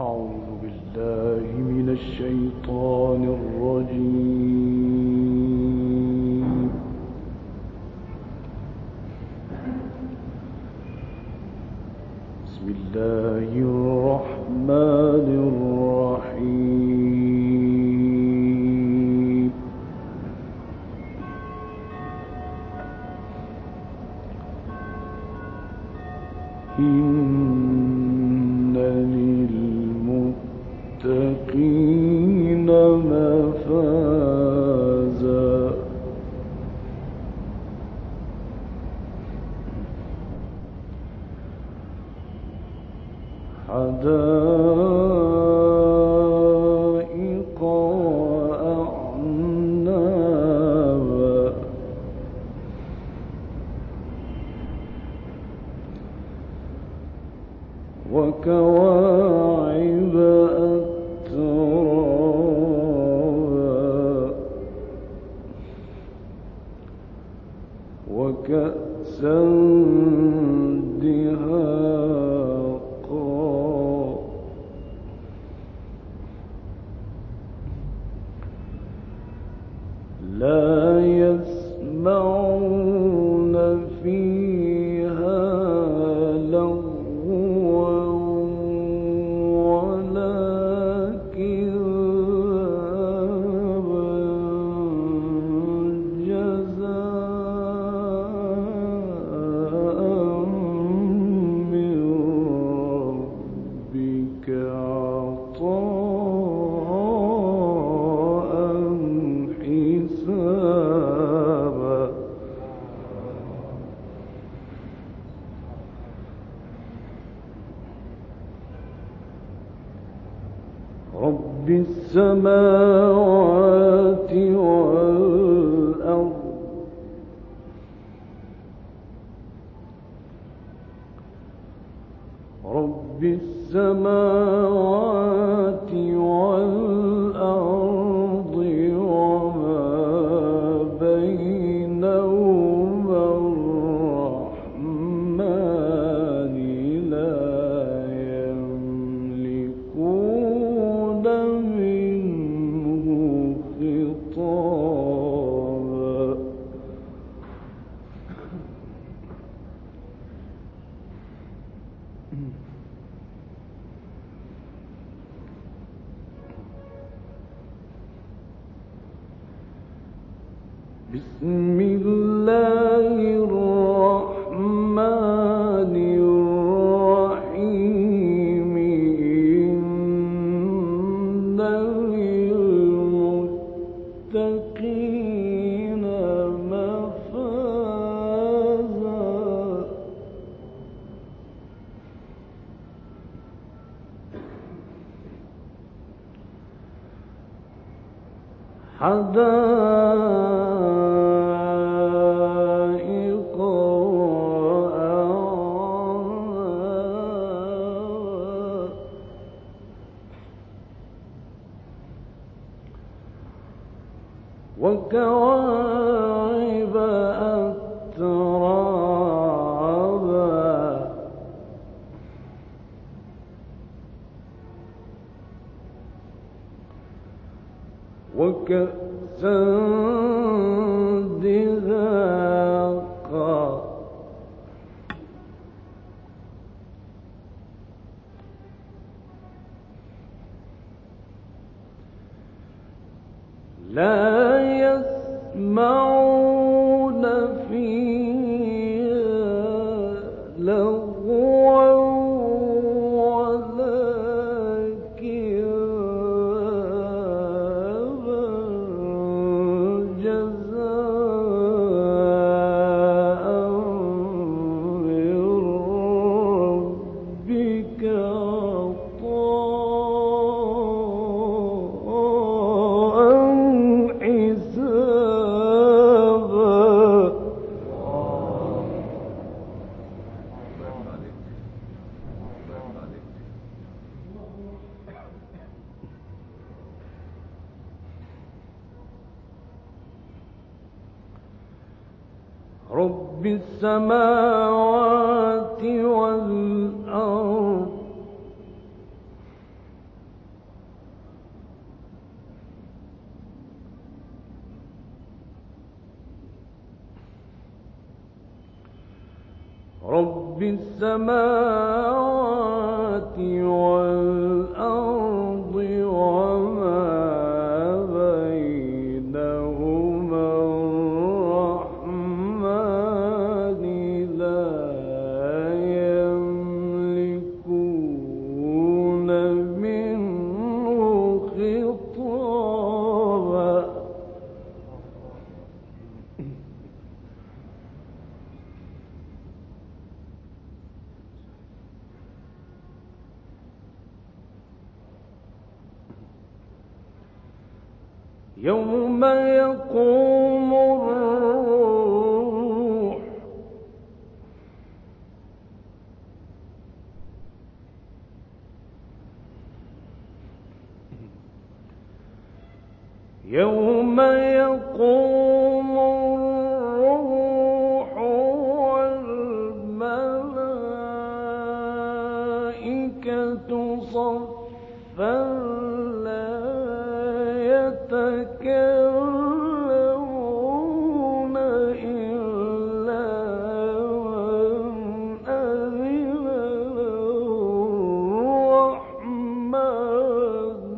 أعوذ بالله من الشيطان الرجيم. بسم الله الرحمن الرحيم. إن للمتقين مفازا حدائق وأعنابا وكواعب أترابا وكأسا دهاقا لا يسمعون فيها لغوا ولا كذابا جزاء من ربك عطاء حسابا. رب السماوات والأرض رب السماوات والأرض وما بينهما الرحمن لا يملكون منه خطابا. بسم الله الرحمن الرحيم. إن للمتقين مفازا حدائق وأعنابا وكواعب أترابا وكأسا دهاقا لا يسمعون فيها لغوا ولا كذابا جزاء من ربك عطاء حسابا. رب السماوات والأرض رب السماوات والأرض وما بينهما الرحمن لا يملكون منه خطابا. يوم يقوم الروح يوم يقوم الروح والملائكة صفا يتكلمون إلا من أذن الرحمن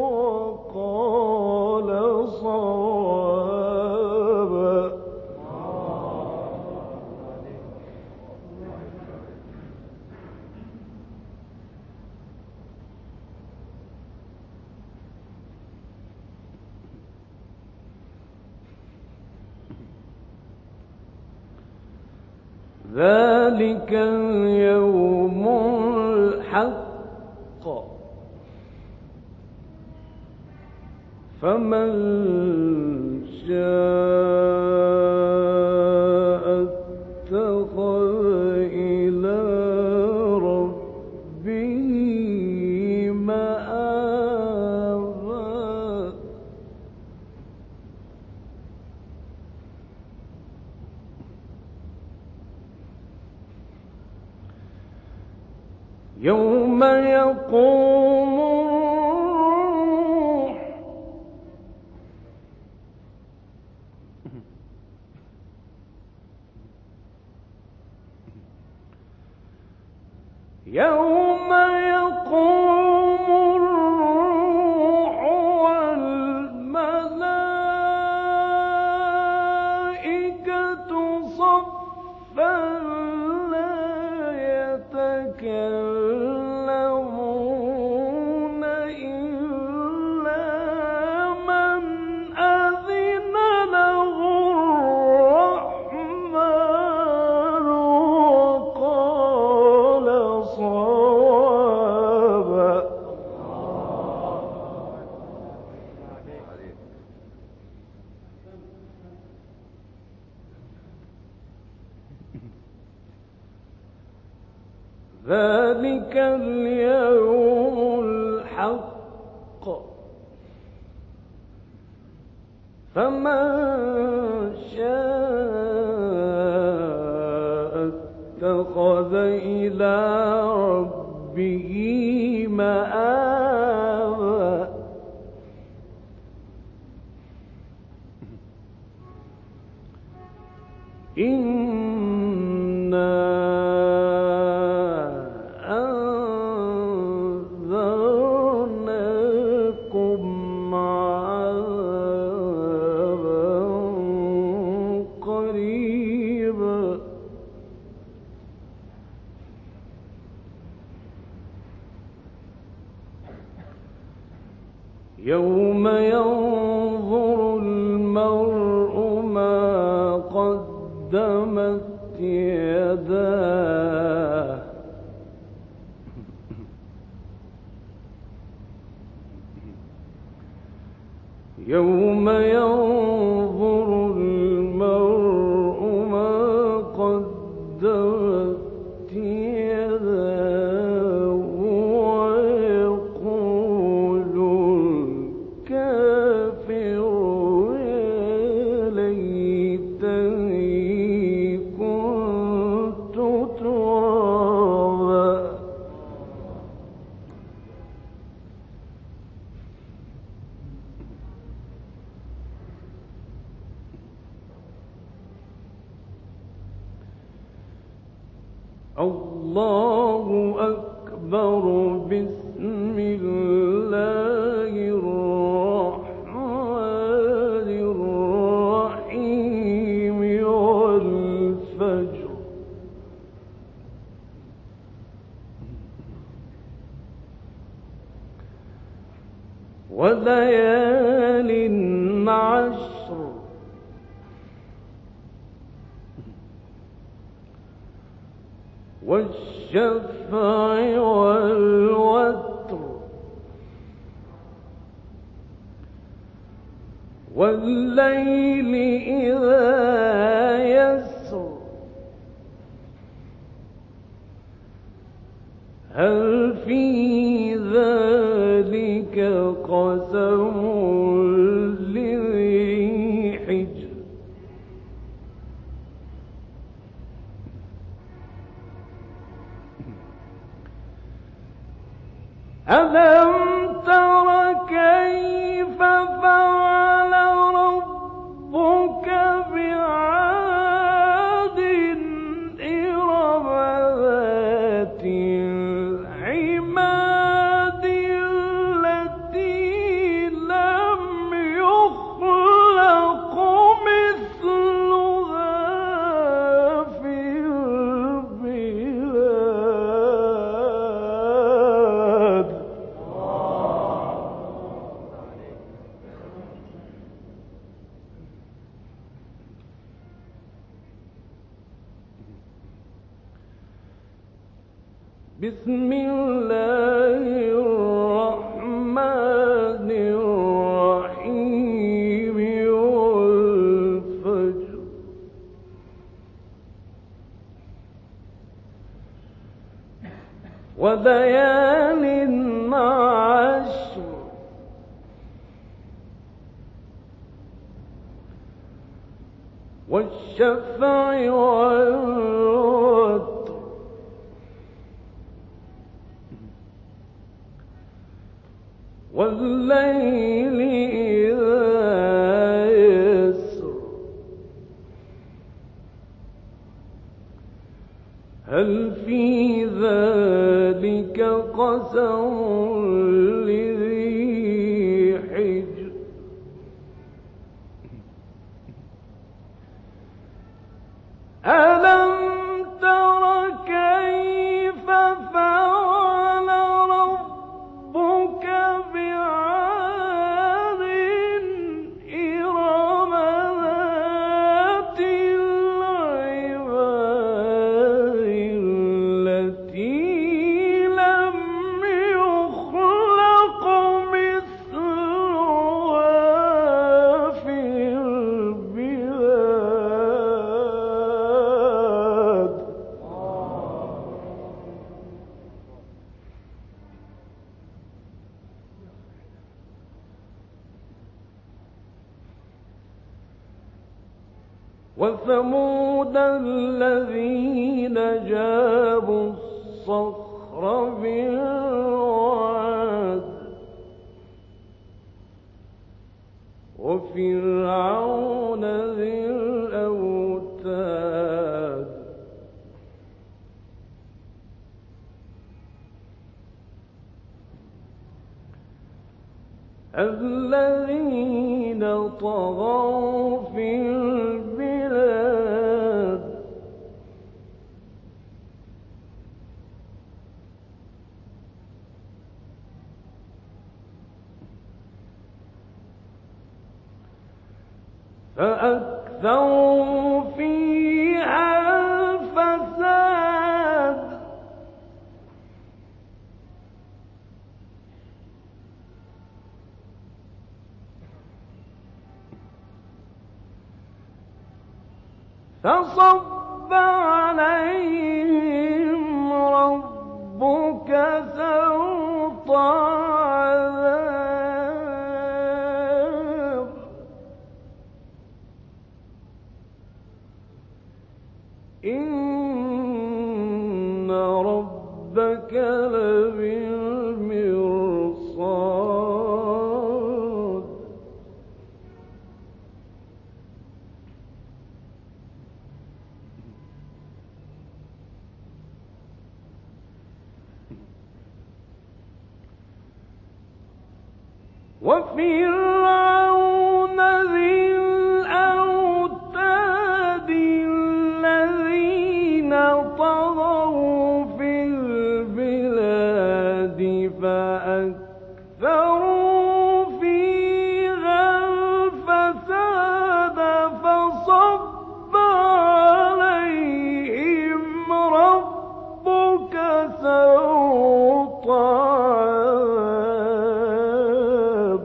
وقال صوابا. ذلك اليوم الحق فمن شاء اتخذ إلى ربه مآبا. يوم يقوم الروح يوم يقوم الروح والملائكة صفا لا يتكلمون إلا من أذن له الرحمن وقال صوابا. ذلك اليوم الحق فمن شاء اتخذ إلى ربه مآبا. إنا أنذرناكم عذابا قريبا يوم ينظر المرء ما قدمت يداه يوم ينظر المرء ما قدمت يداه ويقول الكافر يا ليتني كنت ترابا. الله أكبر. بسم الله الرحمن الرحيم. والفجر وليال عشر. والشفع والوتر. والليل إذا يسر. هل في ذلك قسم لذي حجر. ألم تر كيف فعل ربك بعاد إرم ذات العماد التي لم يخلق مثلها في البلاد. بسم الله الرحمن الرحيم. والفجر وليال عشر. والشفع والوتر. والليل إذا يسر. هل في ذلك قسم لذي حجر. ألم تر كيف فعل ربك بعاد إرم ذات العماد التي لم يخلق مثلها في البلاد. وثمود الذين جابوا الصخر بالواد. وفرعون ذي الأوتاد. الذين طغوا في البلاد. فأكثروا فيها الفساد. فصب عليهم ربك سوط عذاب. إن ربك لبالمرصاد. وفرعون ذي الأوتاد الذين طغوا في البلاد فأكثروا فيها الفساد فصب عليهم ربك سوط عذاب.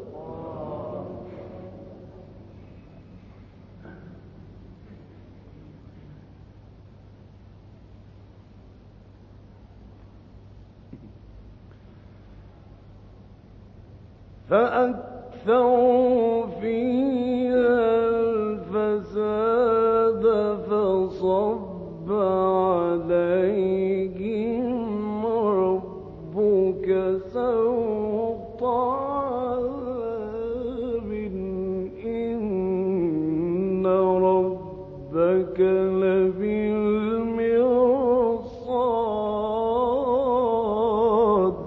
فأكثروا فيها الفساد فصب عليهم ربك سوط عذاب إن ربك لبالمرصاد.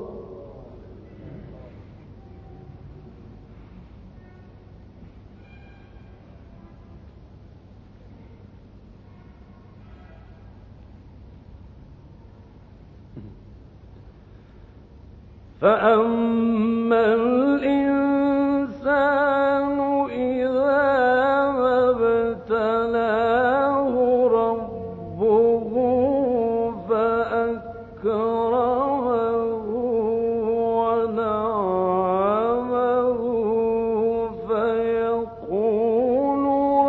فأما الإنسان إذا ما ابتلاه ربه فأكرمه ونعمه فيقول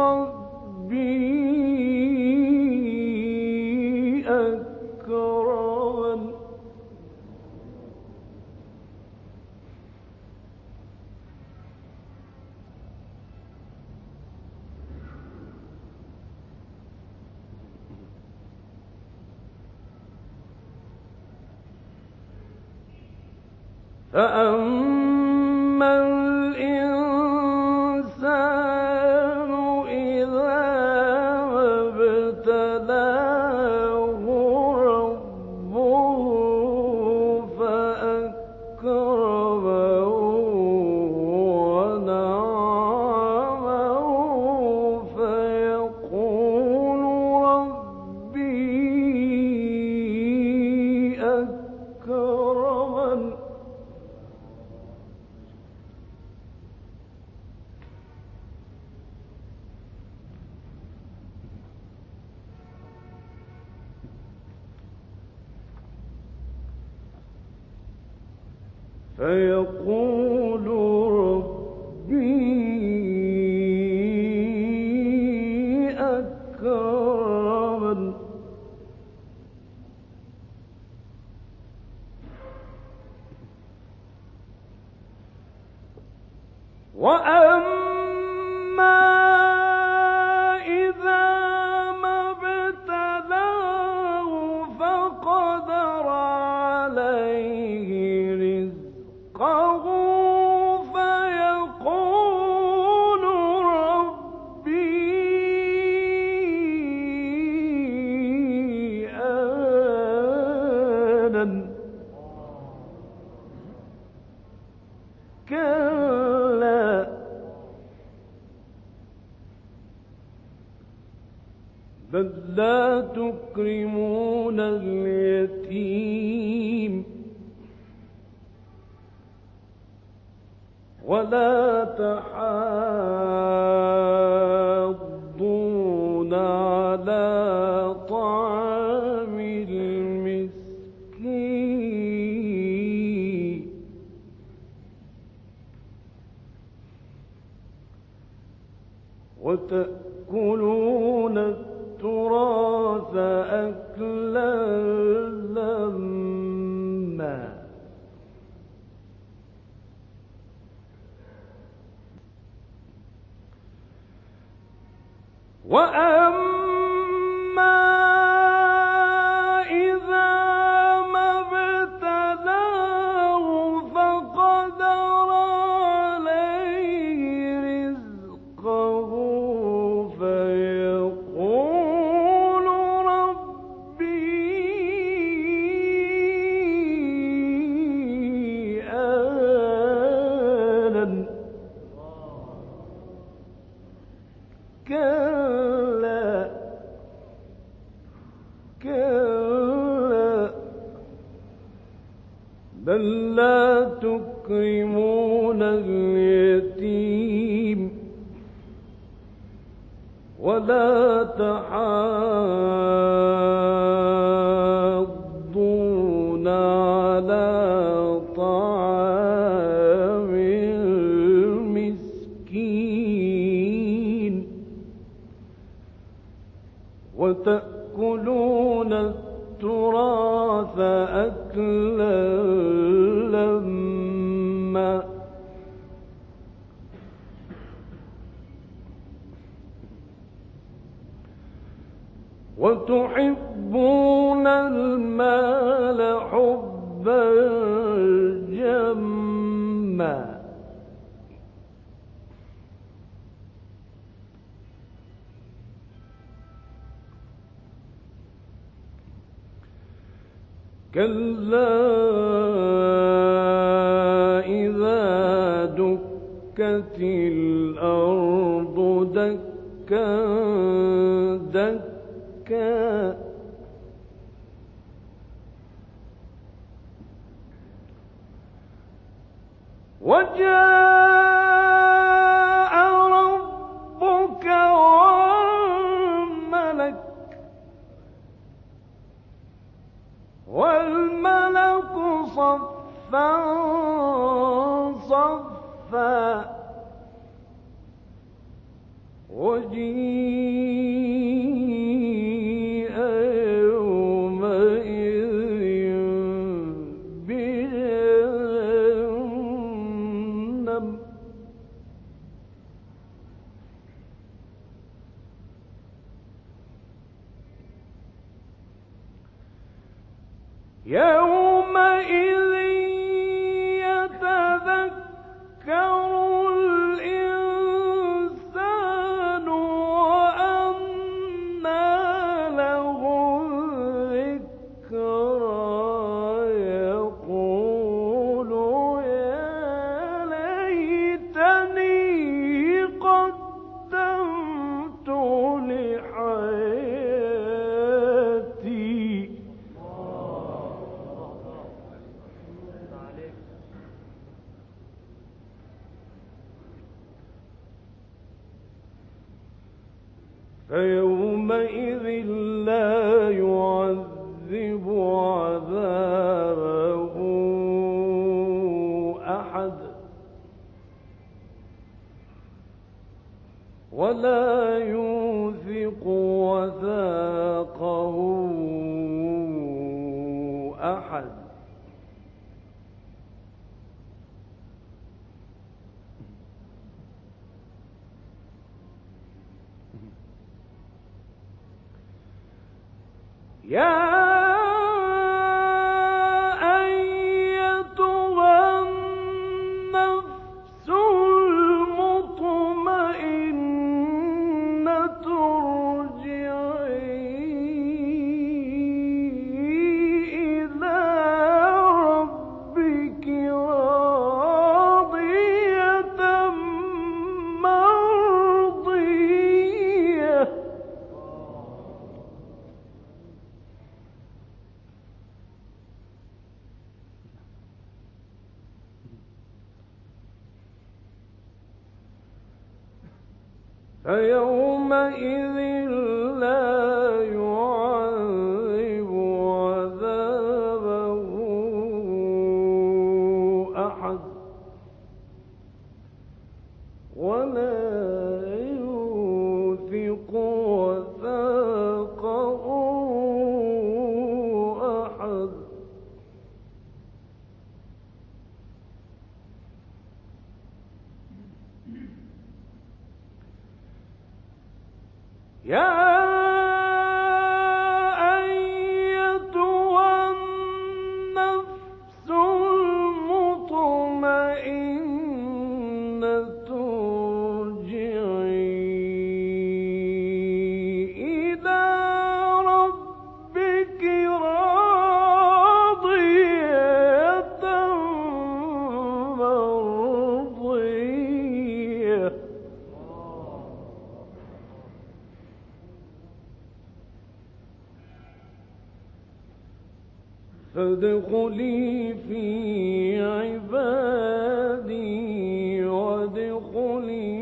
ربي أكرمن. فأما الإنسان إذا ما ابتلاه ربه فأكرمه ونعمه فيقول ربي أكرمن. فيقول ربي أكرمن. وأما إذا ما ابتلاه فقدر عليه رزقه فيقول ربي أهانن. كلا بل لا تكرمون اليتيم ولا تحاضون على طعام المسكين وتأكلون التراث أكلا لما وأما إذا ما ابتلاه فقدر عليه رزقه فيقول ربي أهانن. ولا تكرمون اليتيم ولا تحاضون على طعام المسكين وتأكلون التراث أكلا لما وتحبون المال حبا جما كلا إذا دكت الأرض دكا دكا وجاء ربك والملك صفا صفا وجيء يومئذ بجهنم يومئذ يتذكر الإنسان وأنى له الذكرى يقول يا ليتني قدمت لحياتي فيومئذ لا يعذب عذابه أحد ولا يوثق وثاقه أحد يا أيتها النفس المطمئنة ارجعي إلى ربك راضية مرضية فيومئذ لا يعذب عذابه أحد ولا يوثق وثاقه أحد يا أيتها النفس المطمئنة ارجعي إلى ربك راضية مرضية فادخلي في عبادي وادخلي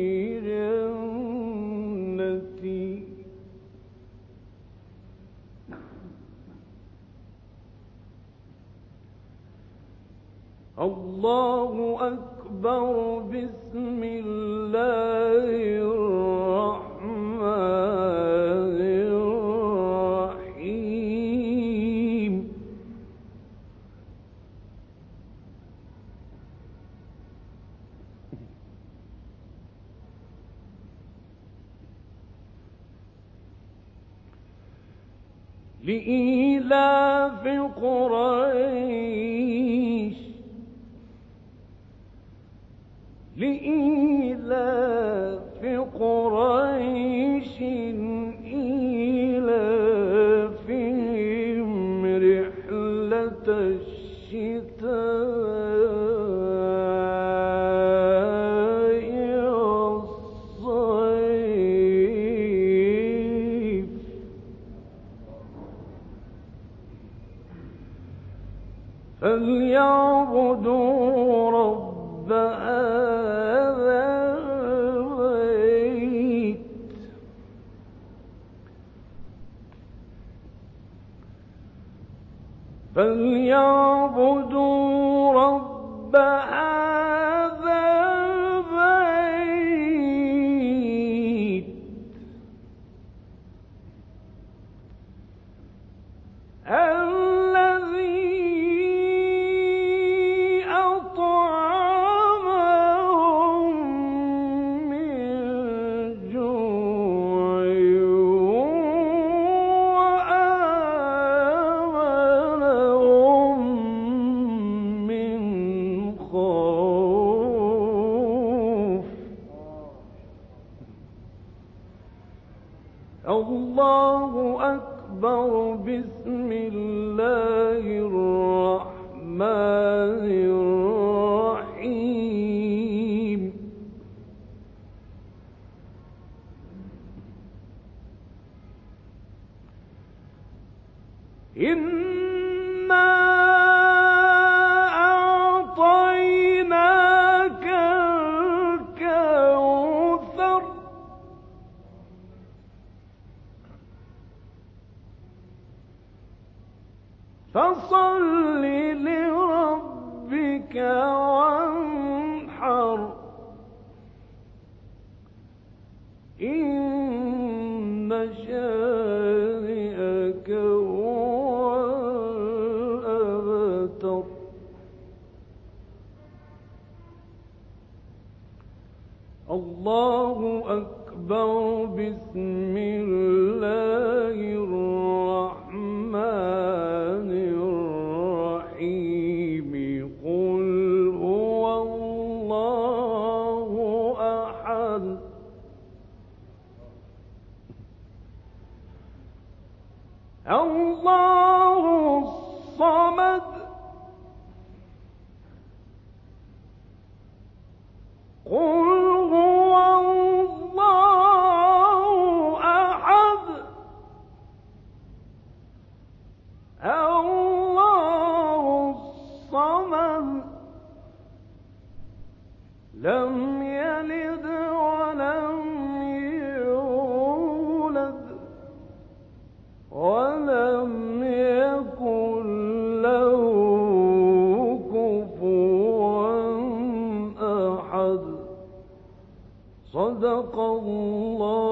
جنتي. الله أكبر. بسم الله الرحمن الرحيم. لإيلاف قريش لإيلاف قريش إيلافهم رحلة الشتاء والصيف. فليعبدوا رب هذا البيت. فليعبدوا رب هذا البيت الذي أطعمهم من جوع وآمنهم من خوف. الله أكبر. بسم الله الرحمن الرحيم. إنا أعطيناك الكوثر فصل لربك وانحر. إن شانئك هو الأبتر. الله أكبر. بسم الله الرحمن الرحيم. قل هو الله أحد الله الصمد قل هو الله أحد الله الصمد لم يلد ولم يولد ولم يكن له كفوا أحد. صدق الله